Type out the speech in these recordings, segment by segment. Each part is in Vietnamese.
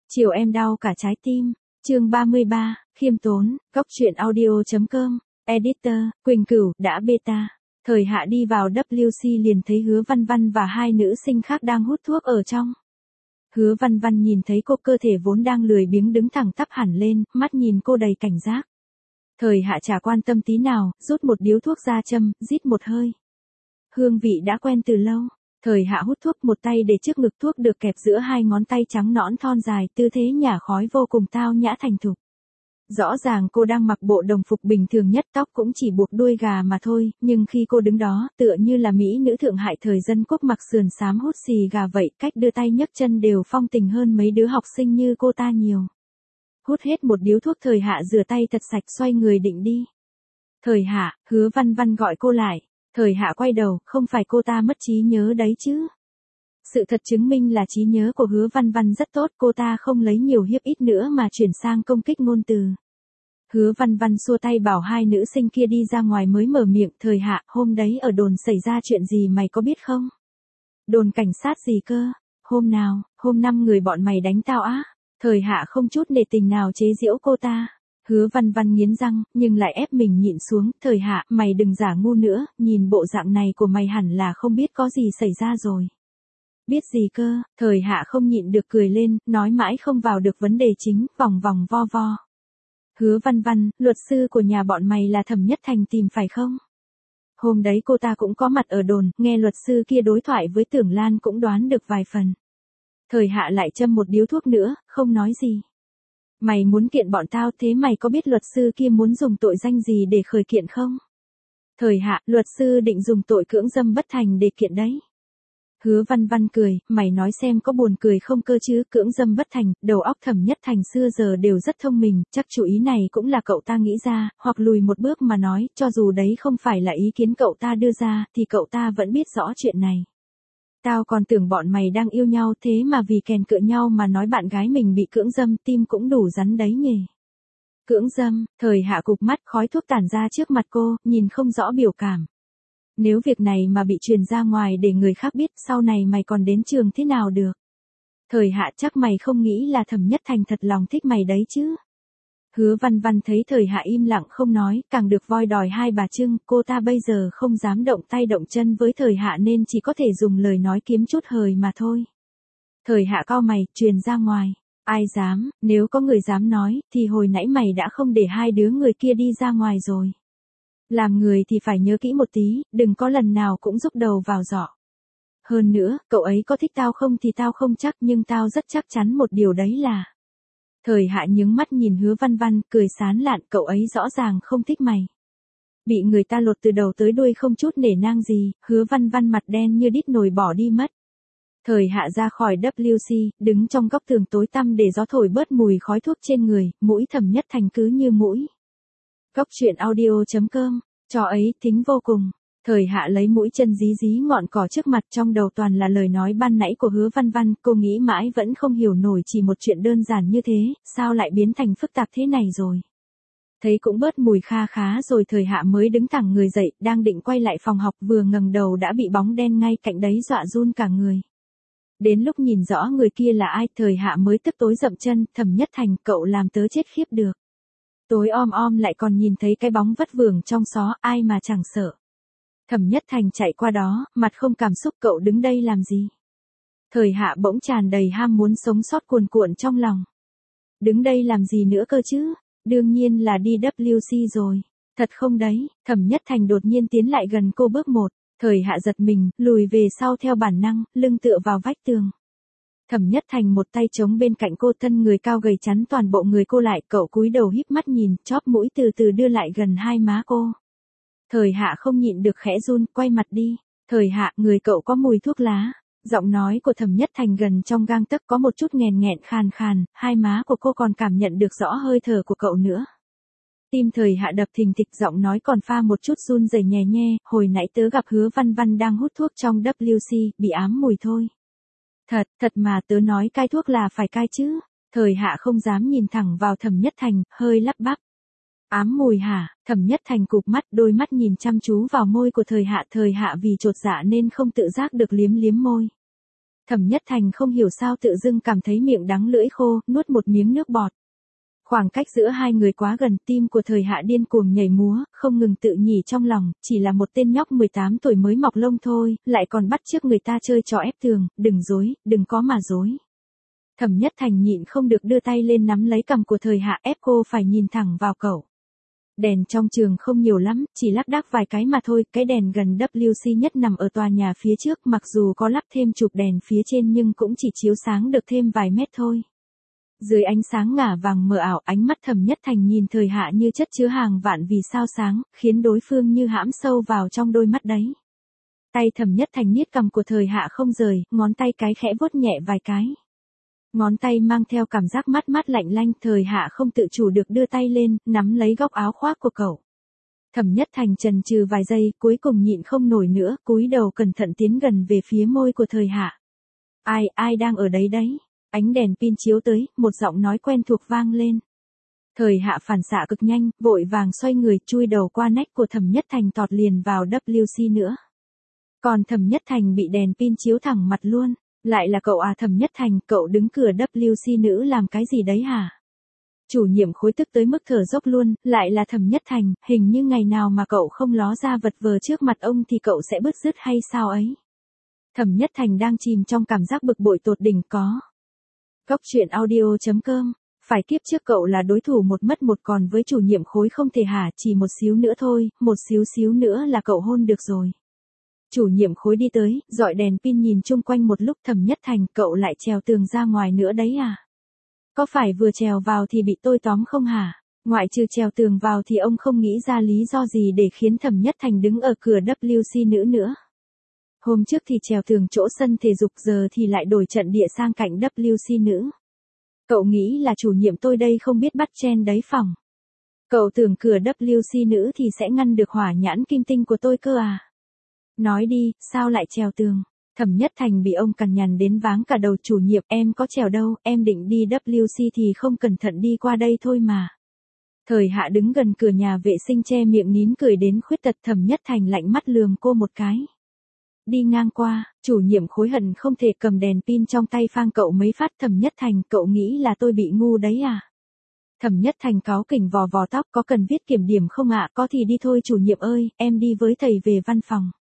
Chiều em đau cả trái tim. Chương 33, khiêm tốn, góc truyện audio.com, editor, Quỳnh Cửu, đã beta. Thời Hạ đi vào WC liền thấy Hứa Văn Văn và hai nữ sinh khác đang hút thuốc ở trong. Hứa Văn Văn nhìn thấy cô cơ thể vốn đang lười biếng đứng thẳng tắp hẳn lên, mắt nhìn cô đầy cảnh giác. Thời Hạ chả quan tâm tí nào, rút một điếu thuốc ra châm, rít một hơi. Hương vị đã quen từ lâu. Thời Hạ hút thuốc một tay để trước ngực, thuốc được kẹp giữa hai ngón tay trắng nõn thon dài, tư thế nhả khói vô cùng tao nhã thành thục. Rõ ràng cô đang mặc bộ đồng phục bình thường nhất, tóc cũng chỉ buộc đuôi gà mà thôi, nhưng khi cô đứng đó, tựa như là mỹ nữ thượng hải thời dân quốc mặc sườn xám hút xì gà vậy, cách đưa tay nhấc chân đều phong tình hơn mấy đứa học sinh như cô ta nhiều. Hút hết một điếu thuốc, Thời Hạ rửa tay thật sạch, xoay người định đi. Thời Hạ, Hứa Văn Văn gọi cô lại. Thời Hạ quay đầu, không phải cô ta mất trí nhớ đấy chứ. Sự thật chứng minh là trí nhớ của Hứa Văn Văn rất tốt, cô ta không lấy nhiều hiếp ít nữa mà chuyển sang công kích ngôn từ. Hứa Văn Văn xua tay bảo hai nữ sinh kia đi ra ngoài mới mở miệng. Thời Hạ, hôm đấy ở đồn xảy ra chuyện gì mày có biết không? Đồn cảnh sát gì cơ? Hôm nào, hôm 5 người bọn mày đánh tao á? Thời Hạ không chút nể tình nào chế giễu cô ta. Hứa Văn Văn nghiến răng, nhưng lại ép mình nhịn xuống. Thời Hạ, mày đừng giả ngu nữa, nhìn bộ dạng này của mày hẳn là không biết có gì xảy ra rồi. Biết gì cơ? Thời Hạ không nhịn được cười lên, nói mãi không vào được vấn đề chính, vòng vòng vo vo. Hứa Văn Văn, luật sư của nhà bọn mày là Thẩm Nhất Thành tìm phải không? Hôm đấy cô ta cũng có mặt ở đồn, nghe luật sư kia đối thoại với Tưởng Lan cũng đoán được vài phần. Thời Hạ lại châm một điếu thuốc nữa, không nói gì. Mày muốn kiện bọn tao, thế mày có biết luật sư kia muốn dùng tội danh gì để khởi kiện không? Thời Hạ, luật sư định dùng tội cưỡng dâm bất thành để kiện đấy. Hứa Văn Văn cười, mày nói xem có buồn cười không cơ chứ, cưỡng dâm bất thành, đầu óc Thẩm Nhất Thành xưa giờ đều rất thông minh, chắc chủ ý này cũng là cậu ta nghĩ ra, hoặc lùi một bước mà nói, cho dù đấy không phải là ý kiến cậu ta đưa ra, thì cậu ta vẫn biết rõ chuyện này. Tao còn tưởng bọn mày đang yêu nhau, thế mà vì kèn cựa nhau mà nói bạn gái mình bị cưỡng dâm, tim cũng đủ rắn đấy nhỉ. Cưỡng dâm, Thời Hạ cụp mắt, khói thuốc tản ra trước mặt cô, nhìn không rõ biểu cảm. Nếu việc này mà bị truyền ra ngoài để người khác biết, sau này mày còn đến trường thế nào được? Thời Hạ, chắc mày không nghĩ là Thẩm Nhất Thành thật lòng thích mày đấy chứ? Hứa Văn Văn thấy Thời Hạ im lặng không nói, càng được voi đòi hai bà trưng, cô ta bây giờ không dám động tay động chân với Thời Hạ nên chỉ có thể dùng lời nói kiếm chút hời mà thôi. Thời Hạ cau mày, truyền ra ngoài. Ai dám, nếu có người dám nói, thì hồi nãy mày đã không để hai đứa người kia đi ra ngoài rồi. Làm người thì phải nhớ kỹ một tí, đừng có lần nào cũng rúc đầu vào giỏ. Hơn nữa, cậu ấy có thích tao không thì tao không chắc, nhưng tao rất chắc chắn một điều đấy là. Thời Hạ nhướng mắt nhìn Hứa Văn Văn, cười sán lạn, cậu ấy rõ ràng không thích mày. Bị người ta lột từ đầu tới đuôi không chút nể nang gì, Hứa Văn Văn mặt đen như đít nồi bỏ đi mất. Thời Hạ ra khỏi WC, đứng trong góc tường tối tăm để gió thổi bớt mùi khói thuốc trên người, mũi Thẩm Nhất Thành cứ như mũi. Góc truyện audio.com, cho ấy thính vô cùng. Thời Hạ lấy mũi chân dí dí ngọn cỏ trước mặt, trong đầu toàn là lời nói ban nãy của Hứa Văn Văn, cô nghĩ mãi vẫn không hiểu nổi, chỉ một chuyện đơn giản như thế, sao lại biến thành phức tạp thế này rồi. Thấy cũng bớt mùi kha khá rồi, Thời Hạ mới đứng thẳng người dậy, đang định quay lại phòng học, vừa ngẩng đầu đã bị bóng đen ngay cạnh đấy dọa run cả người. Đến lúc nhìn rõ người kia là ai, Thời Hạ mới tức tối dậm chân, Thẩm Nhất Thành, cậu làm tớ chết khiếp được. Tối om lại còn nhìn thấy cái bóng vất vưởng trong xó, ai mà chẳng sợ. Thẩm Nhất Thành chạy qua đó, mặt không cảm xúc, cậu đứng đây làm gì? Thời Hạ bỗng tràn đầy ham muốn sống sót cuồn cuộn trong lòng. Đứng đây làm gì nữa cơ chứ? Đương nhiên là đi WC rồi. Thật không đấy? Thẩm Nhất Thành đột nhiên tiến lại gần cô bước một. Thời Hạ giật mình, lùi về sau theo bản năng, lưng tựa vào vách tường. Thẩm Nhất Thành một tay chống bên cạnh cô, thân người cao gầy chắn toàn bộ người cô lại, cậu cúi đầu híp mắt nhìn, chóp mũi từ từ đưa lại gần hai má cô. Thời Hạ không nhịn được khẽ run, quay mặt đi. Thời Hạ, người cậu có mùi thuốc lá. Giọng nói của Thẩm Nhất Thành gần trong gang tấc, có một chút nghèn nghẹn khàn khàn, hai má của cô còn cảm nhận được rõ hơi thở của cậu nữa. Tim Thời Hạ đập thình thịch, giọng nói còn pha một chút run rẩy nhè nhe, hồi nãy tớ gặp Hứa Văn Văn đang hút thuốc trong WC, bị ám mùi thôi. Thật mà tớ nói cai thuốc là phải cai chứ. Thời Hạ không dám nhìn thẳng vào Thẩm Nhất Thành, hơi lắp bắp. Ám mùi hả? Thẩm Nhất Thành cụp mắt, đôi mắt nhìn chăm chú vào môi của Thời Hạ vì chột dạ nên không tự giác được liếm liếm môi. Thẩm Nhất Thành không hiểu sao tự dưng cảm thấy miệng đắng lưỡi khô, nuốt một miếng nước bọt. Khoảng cách giữa hai người quá gần, tim của Thời Hạ điên cuồng nhảy múa, không ngừng tự nhủ trong lòng, chỉ là một tên nhóc 18 tuổi mới mọc lông thôi, lại còn bắt chước người ta chơi trò ép tường, đừng dối, đừng có mà dối. Thẩm Nhất Thành nhịn không được đưa tay lên nắm lấy cằm của Thời Hạ ép cô phải nhìn thẳng vào cậu. Đèn trong trường không nhiều lắm, chỉ lác đác vài cái mà thôi, cái đèn gần WC nhất nằm ở tòa nhà phía trước, mặc dù có lắp thêm chụp đèn phía trên nhưng cũng chỉ chiếu sáng được thêm vài mét thôi. Dưới ánh sáng ngả vàng mờ ảo, ánh mắt Thẩm Nhất Thành nhìn Thời Hạ như chất chứa hàng vạn vì sao sáng, khiến đối phương như hãm sâu vào trong đôi mắt đấy. Tay Thẩm Nhất Thành niết cằm của Thời Hạ không rời, ngón tay cái khẽ vuốt nhẹ vài cái. Ngón tay mang theo cảm giác mát mát lạnh lanh, Thời Hạ không tự chủ được đưa tay lên, nắm lấy góc áo khoác của cậu. Thẩm Nhất Thành chần chừ vài giây, cuối cùng nhịn không nổi nữa, cúi đầu cẩn thận tiến gần về phía môi của Thời Hạ. Ai đang ở đấy đấy? Ánh đèn pin chiếu tới, một giọng nói quen thuộc vang lên. Thời Hạ phản xạ cực nhanh, vội vàng xoay người, chui đầu qua nách của Thẩm Nhất Thành tọt liền vào WC nữa. Còn Thẩm Nhất Thành bị đèn pin chiếu thẳng mặt luôn. Lại là cậu à? Thẩm Nhất Thành, cậu đứng cửa WC nữ làm cái gì đấy hả? Chủ nhiệm khối tức tới mức thở dốc luôn, lại là Thẩm Nhất Thành, hình như ngày nào mà cậu không ló ra vật vờ trước mặt ông thì cậu sẽ bứt rứt hay sao ấy? Thẩm Nhất Thành đang chìm trong cảm giác bực bội tột đỉnh có. Cóc truyện audio.com, phải kiếp trước cậu là đối thủ một mất một, còn với chủ nhiệm khối không thể hả? Chỉ một xíu nữa thôi, một xíu nữa là cậu hôn được rồi. Chủ nhiệm khối đi tới, dọi đèn pin nhìn chung quanh một lúc. Thẩm Nhất Thành, cậu lại trèo tường ra ngoài nữa đấy à? Có phải vừa trèo vào thì bị tôi tóm không hả? Ngoại trừ trèo tường vào thì ông không nghĩ ra lý do gì để khiến Thẩm Nhất Thành đứng ở cửa WC nữ nữa. Hôm trước thì trèo tường chỗ sân thể dục, giờ thì lại đổi trận địa sang cạnh WC nữ. Cậu nghĩ là chủ nhiệm tôi đây không biết bắt chen đấy phòng? Cậu tưởng cửa WC nữ thì sẽ ngăn được hỏa nhãn kim tinh của tôi cơ à? Nói đi, sao lại trèo tường? Thẩm Nhất Thành bị ông cằn nhằn đến váng cả đầu. Chủ nhiệm, em có trèo đâu, em định đi WC thì không cẩn thận đi qua đây thôi mà. Thời Hạ đứng gần cửa nhà vệ sinh che miệng nín cười đến khuyết tật. Thẩm Nhất Thành lạnh mắt lườm cô một cái. Đi ngang qua, chủ nhiệm khối hận không thể cầm đèn pin trong tay phang cậu mấy phát. Thẩm Nhất Thành, cậu nghĩ là tôi bị ngu đấy à? Thẩm Nhất Thành cáu kỉnh vò vò tóc, có cần viết kiểm điểm không ạ? Có thì đi thôi chủ nhiệm ơi, em đi với thầy về văn phòng.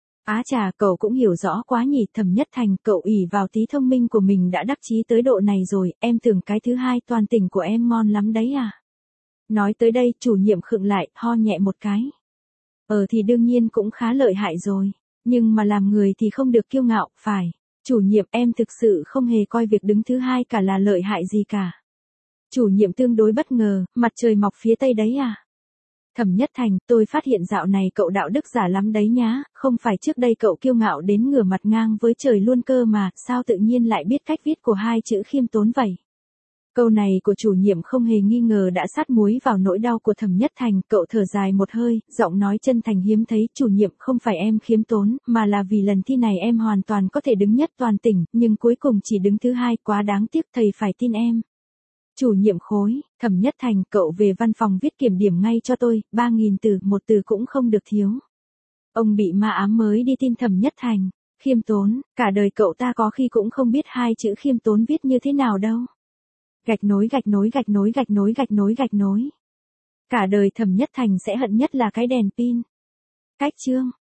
Á chà, cậu cũng hiểu rõ quá nhỉ. Thẩm Nhất Thành, cậu ỷ vào tí thông minh của mình đã đắc chí tới độ này rồi, em tưởng cái thứ hai toàn tỉnh của em ngon lắm đấy à? Nói tới đây, chủ nhiệm khựng lại, ho nhẹ một cái. Thì đương nhiên cũng khá lợi hại rồi, nhưng mà làm người thì không được kiêu ngạo, phải. Chủ nhiệm, em thực sự không hề coi việc đứng thứ hai cả là lợi hại gì cả. Chủ nhiệm tương đối bất ngờ, mặt trời mọc phía tây đấy à? Thẩm Nhất Thành, tôi phát hiện dạo này cậu đạo đức giả lắm đấy nhá, không phải trước đây cậu kiêu ngạo đến ngửa mặt ngang với trời luôn cơ mà, sao tự nhiên lại biết cách viết của hai chữ khiêm tốn vậy? Câu này của chủ nhiệm không hề nghi ngờ đã sát muối vào nỗi đau của Thẩm Nhất Thành. Cậu thở dài một hơi, giọng nói chân thành hiếm thấy. Chủ nhiệm, không phải em khiêm tốn, mà là vì lần thi này em hoàn toàn có thể đứng nhất toàn tỉnh, nhưng cuối cùng chỉ đứng thứ hai, quá đáng tiếc, thầy phải tin em. Chủ nhiệm khối, Thẩm Nhất Thành, cậu về văn phòng viết kiểm điểm ngay cho tôi, 3.000 từ, một từ cũng không được thiếu. Ông bị ma ám mới đi tin Thẩm Nhất Thành. Khiêm tốn, cả đời cậu ta có khi cũng không biết hai chữ khiêm tốn viết như thế nào đâu. Gạch nối gạch nối gạch nối gạch nối gạch nối gạch nối. Cả đời Thẩm Nhất Thành sẽ hận nhất là cái đèn pin. Cách chương.